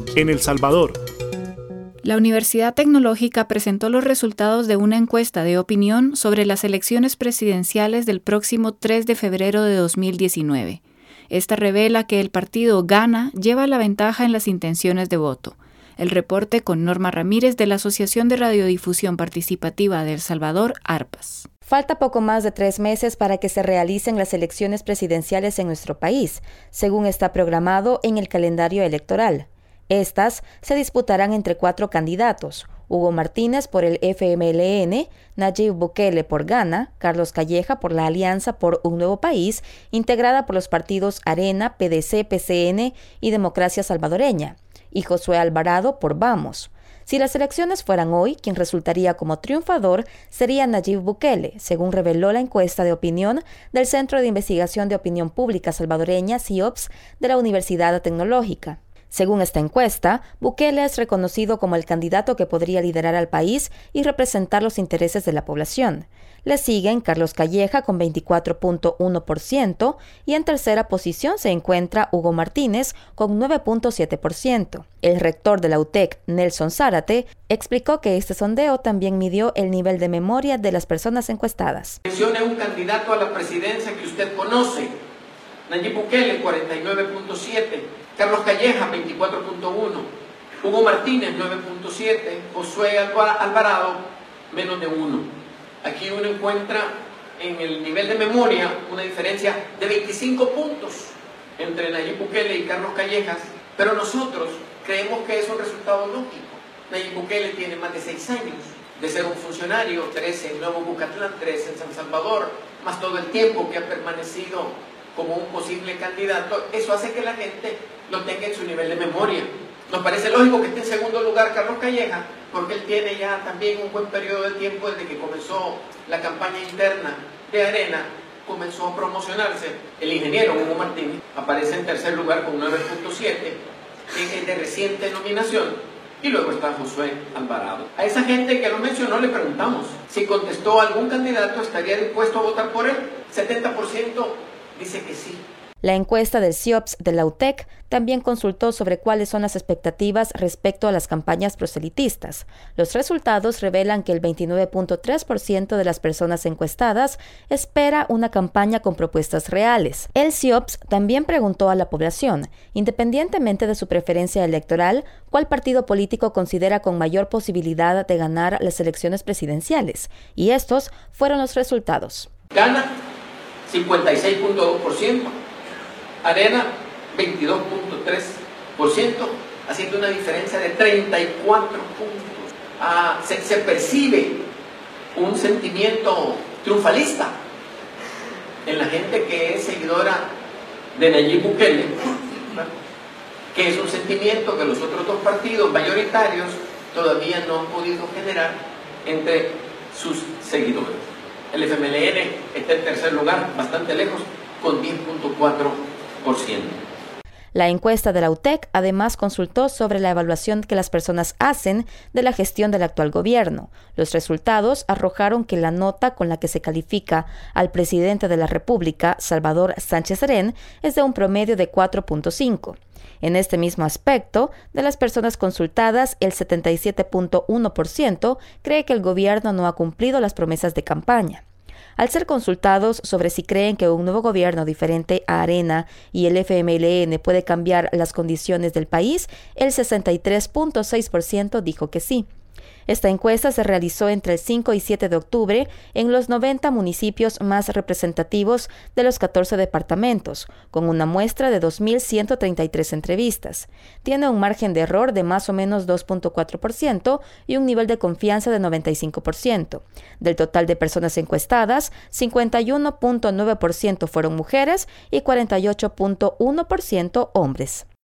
en El Salvador. La Universidad Tecnológica presentó los resultados de una encuesta de opinión sobre las elecciones presidenciales del próximo 3 de febrero de 2019. Esta revela que el partido Gana lleva la ventaja en las intenciones de voto. El reporte con Norma Ramírez de la Asociación de Radiodifusión Participativa de El Salvador, ARPAS. Falta poco más de 3 meses para que se realicen las elecciones presidenciales en nuestro país, según está programado en el calendario electoral. Estas se disputarán entre 4 candidatos: Hugo Martínez por el FMLN, Nayib Bukele por Gana, Carlos Calleja por la Alianza por un Nuevo País, integrada por los partidos Arena, PDC, PCN y Democracia Salvadoreña, y Josué Alvarado por Vamos. Si las elecciones fueran hoy, quien resultaría como triunfador sería Nayib Bukele, según reveló la encuesta de opinión del Centro de Investigación de Opinión Pública Salvadoreña, CIOPS, de la Universidad Tecnológica. Según esta encuesta, Bukele es reconocido como el candidato que podría liderar al país y representar los intereses de la población. Le siguen Carlos Calleja con 24.1% y en tercera posición se encuentra Hugo Martínez con 9.7%. El rector de la UTEC, Nelson Zárate, explicó que este sondeo también midió el nivel de memoria de las personas encuestadas. Mencione un candidato a la presidencia que usted conoce. Nayib Bukele, 49.7%. Carlos Calleja, 24.1%, Hugo Martínez, 9.7%, Josué Alvarado, menos de 1%. Aquí uno encuentra en el nivel de memoria una diferencia de 25 puntos entre Nayib Bukele y Carlos Callejas, pero nosotros creemos que es un resultado lógico. Nayib Bukele tiene más de 6 años de ser un funcionario, 13 en Nuevo Bucatlán, 13 en San Salvador, más todo el tiempo que ha permanecido como un posible candidato. Eso hace que la gente lo tenga en su nivel de memoria. Nos parece lógico que esté en segundo lugar Carlos Calleja, porque él tiene ya también un buen periodo de tiempo desde que comenzó la campaña interna de Arena, comenzó a promocionarse. El ingeniero Hugo Martínez aparece en tercer lugar con 9.7, es de reciente nominación, y luego está Josué Alvarado. A esa gente que lo mencionó le preguntamos si contestó algún candidato estaría dispuesto a votar por él. 70% dice que sí. La encuesta del CIOPS de la UTEC también consultó sobre cuáles son las expectativas respecto a las campañas proselitistas. Los resultados revelan que el 29.3% de las personas encuestadas espera una campaña con propuestas reales. El CIOPS también preguntó a la población, independientemente de su preferencia electoral, cuál partido político considera con mayor posibilidad de ganar las elecciones presidenciales. Y estos fueron los resultados. Gana 56.2%. Arena, 22.3%, haciendo una diferencia de 34 puntos. Se percibe un sentimiento triunfalista en la gente que es seguidora de Nayib Bukele, que es un sentimiento que los otros dos partidos mayoritarios todavía no han podido generar entre sus seguidores. El FMLN está en tercer lugar, bastante lejos, con 10.4%. La encuesta de la UTEC además consultó sobre la evaluación que las personas hacen de la gestión del actual gobierno. Los resultados arrojaron que la nota con la que se califica al presidente de la República, Salvador Sánchez Serén, es de un promedio de 4.5. En este mismo aspecto, de las personas consultadas, el 77.1% cree que el gobierno no ha cumplido las promesas de campaña. Al ser consultados sobre si creen que un nuevo gobierno diferente a Arena y el FMLN puede cambiar las condiciones del país, el 63.6% dijo que sí. Esta encuesta se realizó entre el 5 y 7 de octubre en los 90 municipios más representativos de los 14 departamentos, con una muestra de 2.133 entrevistas. Tiene un margen de error de más o menos 2.4% y un nivel de confianza de 95%. Del total de personas encuestadas, 51.9% fueron mujeres y 48.1% hombres.